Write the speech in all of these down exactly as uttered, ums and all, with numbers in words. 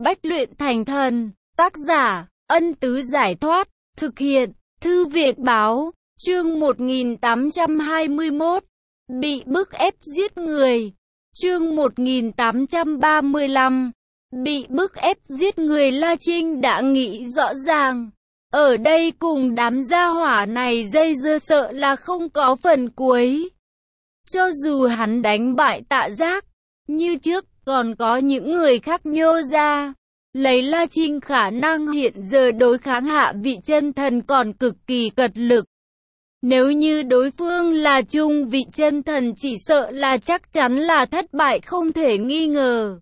Bách luyện thành thần. Tác giả, Ân Tứ Giải Thoát. Thực hiện, Thư viện Báo. Chương một nghìn tám trăm hai mươi mốt. Bị bức ép giết người. Chương một nghìn tám trăm ba mươi lăm. Bị bức ép giết người. La Trinh đã nghĩ rõ ràng. Ở đây cùng đám gia hỏa này dây dưa sợ là không có phần cuối. Cho dù hắn đánh bại Tạ Giác, như trước còn có những người khác nhô ra. Lấy La Trinh khả năng hiện giờ đối kháng hạ vị chân thần còn cực kỳ cật lực. Nếu như đối phương là trung vị chân thần chỉ sợ là chắc chắn là thất bại không thể nghi ngờ.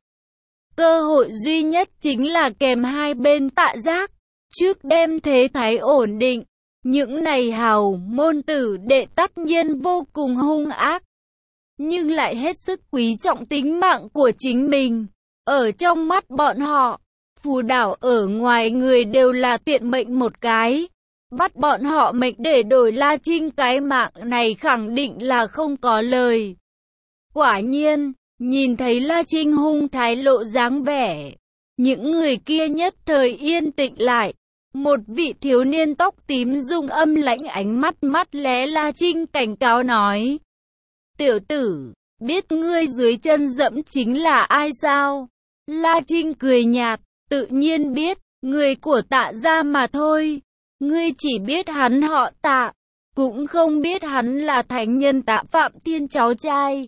Cơ hội duy nhất chính là kèm hai bên Tạ Giác, trước đem thế thái ổn định. Những này hào môn tử đệ tất nhiên vô cùng hung ác, nhưng lại hết sức quý trọng tính mạng của chính mình. Ở trong mắt bọn họ, Phù Đảo ở ngoài người đều là tiện mệnh một cái. Bắt bọn họ mệnh để đổi La Trinh cái mạng này khẳng định là không có lời. Quả nhiên, nhìn thấy La Trinh hung thái lộ dáng vẻ, những người kia nhất thời yên tĩnh lại. Một vị thiếu niên tóc tím dùng âm lãnh ánh mắt mắt lé La Trinh cảnh cáo nói: "Tiểu tử, biết ngươi dưới chân dẫm chính là ai sao?" La Trinh cười nhạt: "Tự nhiên biết, người của Tạ gia mà thôi. Ngươi chỉ biết hắn họ Tạ, cũng không biết hắn là thánh nhân Tạ Phạm Thiên cháu trai.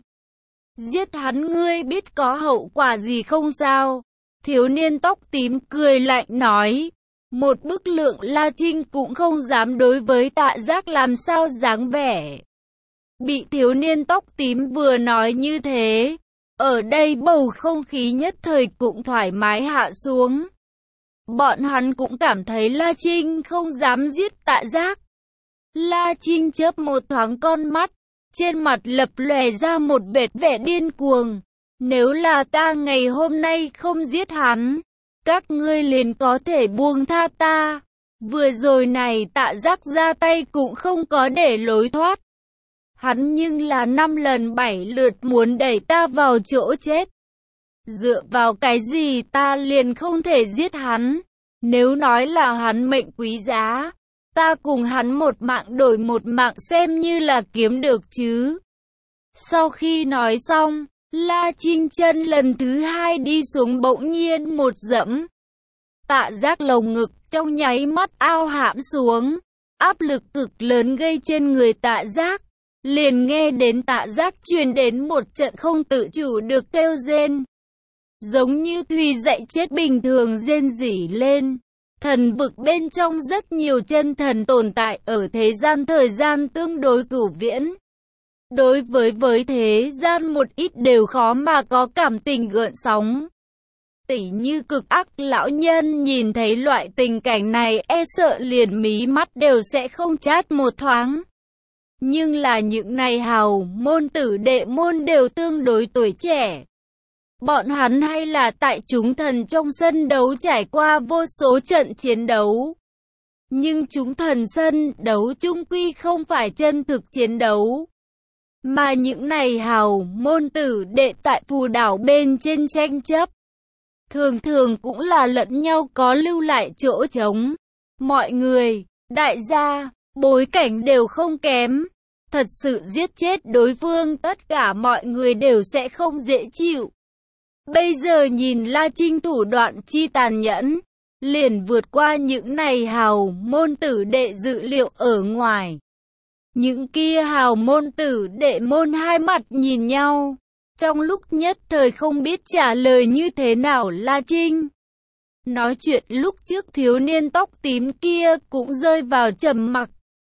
Giết hắn ngươi biết có hậu quả gì không sao?" Thiếu niên tóc tím cười lạnh nói. Một bức lượng La Trinh cũng không dám đối với Tạ Giác làm sao dáng vẻ. Bị thiếu niên tóc tím vừa nói như thế, ở đây bầu không khí nhất thời cũng thoải mái hạ xuống. Bọn hắn cũng cảm thấy La Trinh không dám giết Tạ Giác. La Trinh chớp một thoáng con mắt, trên mặt lập lòe ra một vệt vẻ điên cuồng. Nếu là ta ngày hôm nay không giết hắn, các ngươi liền có thể buông tha ta. Vừa rồi này Tạ Giác ra tay cũng không có để lối thoát. Hắn nhưng là năm lần bảy lượt muốn đẩy ta vào chỗ chết. Dựa vào cái gì ta liền không thể giết hắn? Nếu nói là hắn mệnh quý giá, ta cùng hắn một mạng đổi một mạng xem như là kiếm được chứ." Sau khi nói xong, La Trinh chân lần thứ hai đi xuống bỗng nhiên một dẫm. Tạ Giác lồng ngực trong nháy mắt ao hãm xuống, áp lực cực lớn gây trên người Tạ Giác. Liền nghe đến Tạ Giác truyền đến một trận không tự chủ được kêu rên, giống như thùy dậy chết bình thường rên rỉ lên. Thần vực bên trong rất nhiều chân thần tồn tại ở thế gian thời gian tương đối cửu viễn. Đối với với thế gian một ít đều khó mà có cảm tình gợn sóng. Tỉ như cực ác lão nhân nhìn thấy loại tình cảnh này e sợ liền mí mắt đều sẽ không chát một thoáng. Nhưng là những này hào môn tử đệ môn đều tương đối tuổi trẻ. Bọn hắn hay là tại chúng thần trong sân đấu trải qua vô số trận chiến đấu. Nhưng chúng thần sân đấu chung quy không phải chân thực chiến đấu. Mà những này hào môn tử đệ tại Phù Đảo bên trên tranh chấp, thường thường cũng là lẫn nhau có lưu lại chỗ trống. Mọi người, đại gia, bối cảnh đều không kém. Thật sự giết chết đối phương tất cả mọi người đều sẽ không dễ chịu. Bây giờ nhìn La Trinh thủ đoạn chi tàn nhẫn, liền vượt qua những này hào môn tử đệ dự liệu ở ngoài. Những kia hào môn tử đệ môn hai mặt nhìn nhau, trong lúc nhất thời không biết trả lời như thế nào. La Trinh nói chuyện lúc trước thiếu niên tóc tím kia cũng rơi vào trầm mặc.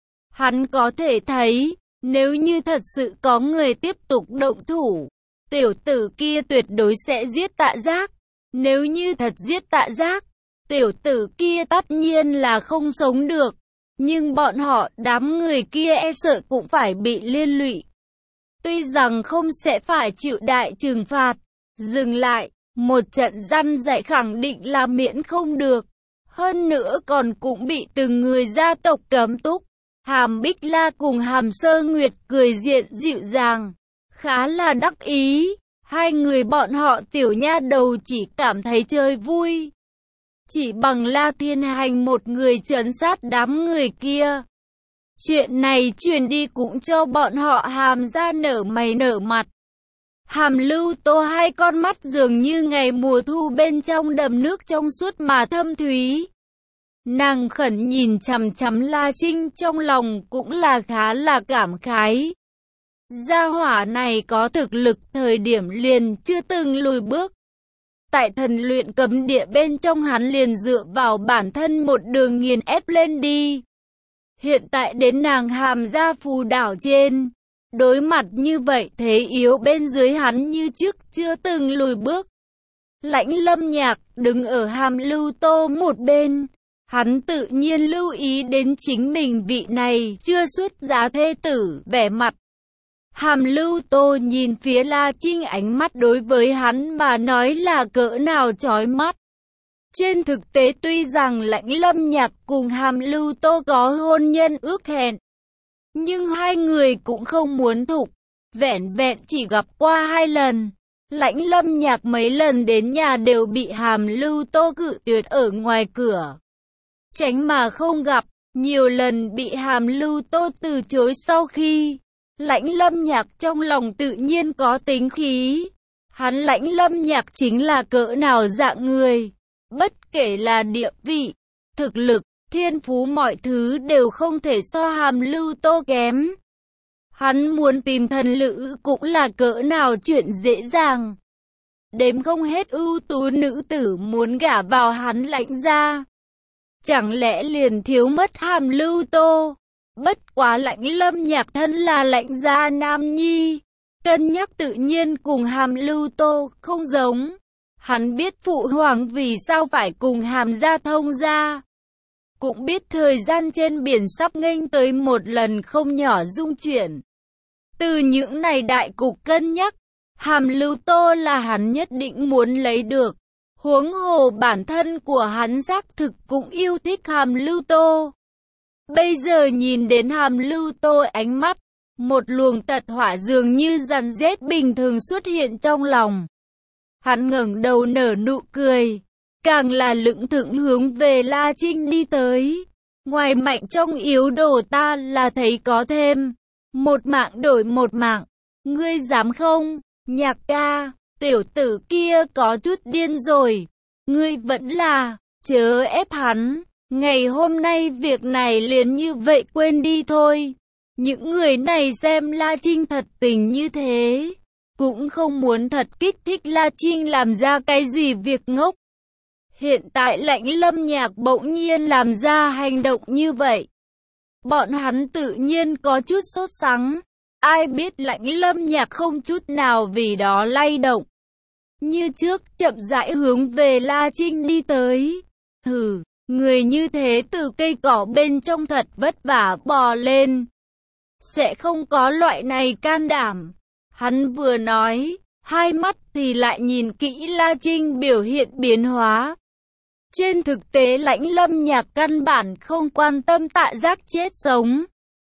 Hắn có thể thấy, nếu như thật sự có người tiếp tục động thủ, tiểu tử kia tuyệt đối sẽ giết Tạ Giác. Nếu như thật giết Tạ Giác, tiểu tử kia tất nhiên là không sống được. Nhưng bọn họ, đám người kia e sợ cũng phải bị liên lụy. Tuy rằng không sẽ phải chịu đại trừng phạt, dừng lại, một trận răn dạy khẳng định là miễn không được. Hơn nữa còn cũng bị từng người gia tộc cấm túc. Hàm Bích La cùng Hàm Sơ Nguyệt cười diện dịu dàng, khá là đắc ý. Hai người bọn họ tiểu nha đầu chỉ cảm thấy chơi vui. Chỉ bằng La Thiên Hành một người trấn sát đám người kia. Chuyện này truyền đi cũng cho bọn họ Hàm ra nở mày nở mặt. Hàm Lưu Tô hai con mắt dường như ngày mùa thu bên trong đầm nước trong suốt mà thâm thúy. Nàng khẩn nhìn chằm chằm La Trinh, trong lòng cũng là khá là cảm khái. Gia hỏa này có thực lực thời điểm liền chưa từng lùi bước. Tại thần luyện cấm địa bên trong hắn liền dựa vào bản thân một đường nghiền ép lên đi. Hiện tại đến nàng Hàm gia phù đảo trên. Đối mặt như vậy thế yếu bên dưới hắn như trước chưa từng lùi bước. Lãnh Lâm Nhạc đứng ở Hàm Lưu Tô một bên. Hắn tự nhiên lưu ý đến chính mình vị này chưa xuất giá thê tử vẻ mặt. Hàm Lưu Tô nhìn phía La Trinh, ánh mắt đối với hắn mà nói là cỡ nào chói mắt. Trên thực tế tuy rằng Lãnh Lâm Nhạc cùng Hàm Lưu Tô có hôn nhân ước hẹn, nhưng hai người cũng không muốn thục, vẻn vẹn chỉ gặp qua hai lần. Lãnh Lâm Nhạc mấy lần đến nhà đều bị Hàm Lưu Tô cự tuyệt ở ngoài cửa. Tránh mà không gặp, nhiều lần bị Hàm Lưu Tô từ chối sau khi. Lãnh Lâm Nhạc trong lòng tự nhiên có tính khí. Hắn Lãnh Lâm Nhạc chính là cỡ nào dạng người. Bất kể là địa vị, thực lực, thiên phú mọi thứ đều không thể so Hàm Lưu Tô kém. Hắn muốn tìm thần lữ cũng là cỡ nào chuyện dễ dàng. Đếm không hết ưu tú nữ tử muốn gả vào hắn Lãnh gia. Chẳng lẽ liền thiếu mất Hàm Lưu Tô? Bất quá Lãnh Lâm Nhạc thân là Lãnh gia nam nhi, cân nhắc tự nhiên cùng Hàm Lưu Tô không giống. Hắn biết phụ hoàng vì sao phải cùng Hàm gia thông gia, cũng biết thời gian trên biển sắp nghênh tới một lần không nhỏ dung chuyển. Từ những này đại cục cân nhắc, Hàm Lưu Tô là hắn nhất định muốn lấy được. Huống hồ bản thân của hắn xác thực cũng yêu thích Hàm Lưu Tô. Bây giờ nhìn đến Hàm Lưu Tô, ánh mắt, một luồng tật hỏa dường như dằn rét bình thường xuất hiện trong lòng. Hắn ngẩng đầu nở nụ cười, càng là lững thững hướng về La Trinh đi tới. Ngoài mạnh trong yếu đồ ta là thấy có thêm. Một mạng đổi một mạng, ngươi dám không? Nhạc ca, tiểu tử kia có chút điên rồi. Ngươi vẫn là, chớ ép hắn. Ngày hôm nay việc này liền như vậy quên đi thôi. Những người này xem La Trinh thật tình như thế, cũng không muốn thật kích thích La Trinh làm ra cái gì việc ngốc. Hiện tại Lãnh Lâm Nhạc bỗng nhiên làm ra hành động như vậy, bọn hắn tự nhiên có chút sốt sắng. Ai biết Lãnh Lâm Nhạc không chút nào vì đó lay động, như trước chậm rãi hướng về La Trinh đi tới. Hừ, người như thế từ cây cỏ bên trong thật vất vả bò lên, sẽ không có loại này can đảm. Hắn vừa nói, hai mắt thì lại nhìn kỹ La Trinh biểu hiện biến hóa. Trên thực tế Lãnh Lâm Nhạc căn bản không quan tâm Tạ Giác chết sống.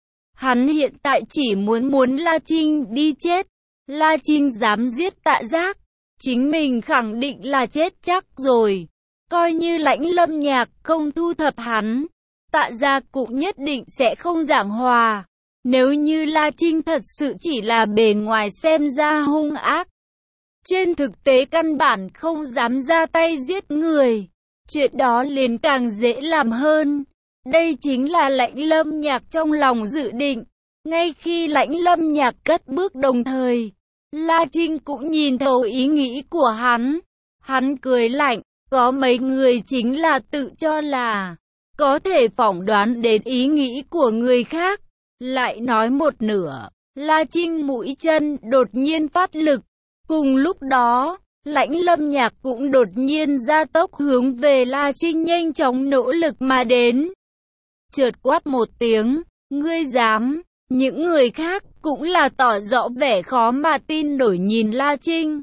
Hắn hiện tại chỉ muốn muốn La Trinh đi chết. La Trinh dám giết Tạ Giác, chính mình khẳng định là chết chắc rồi. Coi như Lãnh Lâm Nhạc không thu thập hắn, Tạ Giác cũng nhất định sẽ không giảng hòa. Nếu như La Trinh thật sự chỉ là bề ngoài xem ra hung ác, trên thực tế căn bản không dám ra tay giết người, chuyện đó liền càng dễ làm hơn. Đây chính là Lãnh Lâm Nhạc trong lòng dự định. Ngay khi Lãnh Lâm Nhạc cất bước đồng thời, La Trinh cũng nhìn thấu ý nghĩ của hắn. Hắn cười lạnh, có mấy người chính là tự cho là có thể phỏng đoán đến ý nghĩ của người khác. Lại nói một nửa, La Trinh mũi chân đột nhiên phát lực. Cùng lúc đó, Lãnh Lâm Nhạc cũng đột nhiên gia tốc hướng về La Trinh nhanh chóng nỗ lực mà đến. Chợt quát một tiếng, ngươi dám? Những người khác cũng là tỏ rõ vẻ khó mà tin nổi nhìn La Trinh.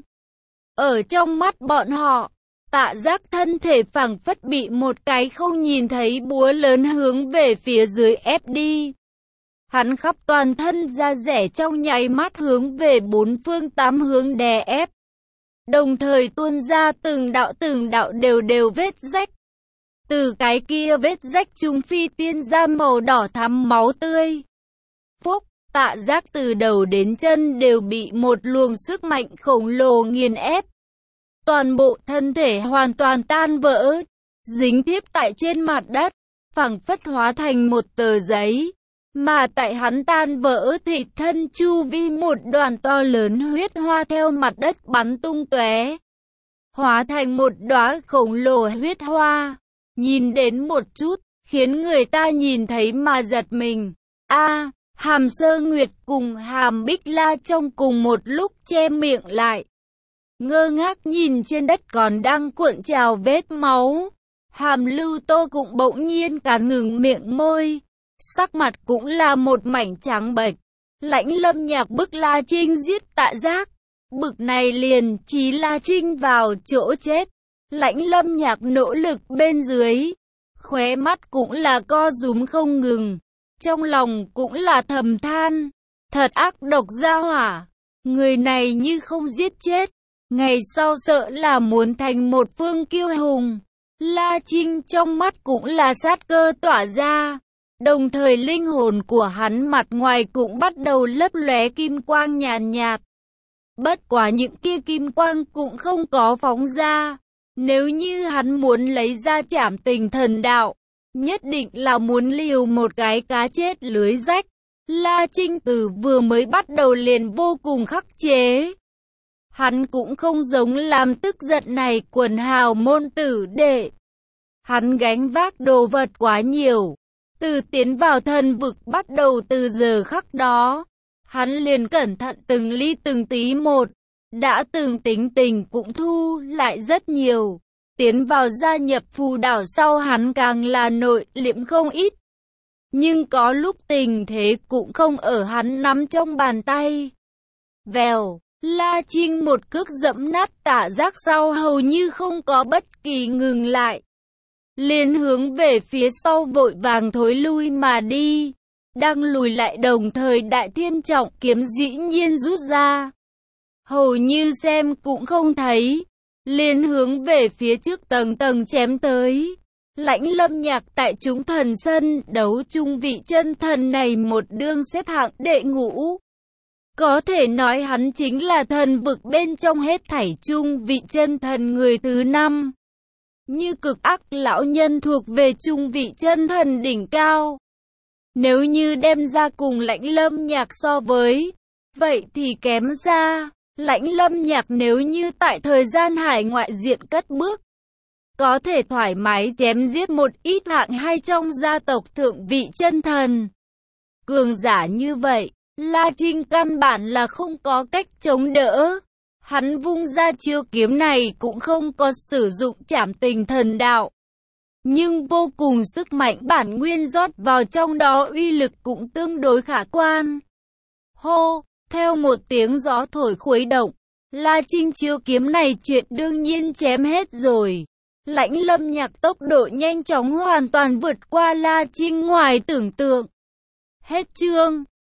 Ở trong mắt bọn họ, Tạ Giác thân thể phảng phất bị một cái không nhìn thấy búa lớn hướng về phía dưới ép đi. Hắn khắp toàn thân da rẻ trong nháy mắt hướng về bốn phương tám hướng đè ép. đồng thời tuôn ra từng đạo từng đạo đều đều vết rách. Từ cái kia vết rách trung phi tiên ra màu đỏ thắm máu tươi. Phúc, Tạ Giác từ đầu đến chân đều bị một luồng sức mạnh khổng lồ nghiền ép. Toàn bộ thân thể hoàn toàn tan vỡ, dính tiếp tại trên mặt đất, phảng phất hóa thành một tờ giấy. Mà tại hắn tan vỡ thì thân chu vi một đoàn to lớn huyết hoa theo mặt đất bắn tung tóe, hóa thành một đóa khổng lồ huyết hoa. Nhìn đến một chút, khiến người ta nhìn thấy mà giật mình. A, Hàm Sơ Nguyệt cùng Hàm Bích La trong cùng một lúc che miệng lại, ngơ ngác nhìn trên đất còn đang cuộn trào vết máu. Hàm Lưu Tô cũng bỗng nhiên cả ngừng miệng môi, sắc mặt cũng là một mảnh trắng bệch. Lãnh Lâm Nhạc bức La Trinh giết Tạ Giác, bực này liền chí La Trinh vào chỗ chết. Lãnh Lâm Nhạc nỗ lực bên dưới, khóe mắt cũng là co rúm không ngừng, trong lòng cũng là thầm than, thật ác độc gia hỏa, người này như không giết chết, ngày sau sợ là muốn thành một phương kiêu hùng. La Trinh trong mắt cũng là sát cơ tỏa ra, đồng thời linh hồn của hắn mặt ngoài cũng bắt đầu lấp lóe kim quang nhàn nhạt. Bất quá những kia kim quang cũng không có phóng ra. Nếu như hắn muốn lấy ra Trảm Tình Thần Đạo, nhất định là muốn liều một cái cá chết lưới rách. La Trinh từ vừa mới bắt đầu liền vô cùng khắc chế. Hắn cũng không giống làm tức giận này quần hào môn tử đệ. Hắn gánh vác đồ vật quá nhiều. Từ tiến vào thần vực bắt đầu từ giờ khắc đó, hắn liền cẩn thận từng ly từng tí một. Đã từng tính tình cũng thu lại rất nhiều. Tiến vào gia nhập phù đảo sau hắn càng là nội liễm không ít. Nhưng có lúc tình thế cũng không ở hắn nắm trong bàn tay. Vèo, La Trinh một cước dẫm nát Tạ Giác sau hầu như không có bất kỳ ngừng lại. Liền hướng về phía sau vội vàng thối lui mà đi. Đang lùi lại đồng thời Đại Thiên Trọng kiếm dĩ nhiên rút ra. Hầu như xem cũng không thấy, liền hướng về phía trước tầng tầng chém tới. Lãnh Lâm Nhạc tại chúng thần sân đấu chung vị chân thần này một đương xếp hạng đệ ngũ. Có thể nói hắn chính là thần vực bên trong hết thảy chung vị chân thần người thứ năm. Như cực ác lão nhân thuộc về chung vị chân thần đỉnh cao. Nếu như đem ra cùng Lãnh Lâm Nhạc so với, vậy thì kém xa. Lãnh Lâm Nhạc nếu như tại thời gian hải ngoại diện cất bước, có thể thoải mái chém giết một ít hạng hai trong gia tộc thượng vị chân thần. Cường giả như vậy, La Trinh căn bản là không có cách chống đỡ. Hắn vung ra chiêu kiếm này cũng không có sử dụng Trảm Tình Thần Đạo. Nhưng vô cùng sức mạnh bản nguyên rót vào trong đó uy lực cũng tương đối khả quan. Hô! Theo một tiếng gió thổi khuấy động, La Trinh chiêu kiếm này chuyện đương nhiên chém hết rồi. Lãnh Lâm Nhạc tốc độ nhanh chóng hoàn toàn vượt qua La Trinh ngoài tưởng tượng. Hết chương.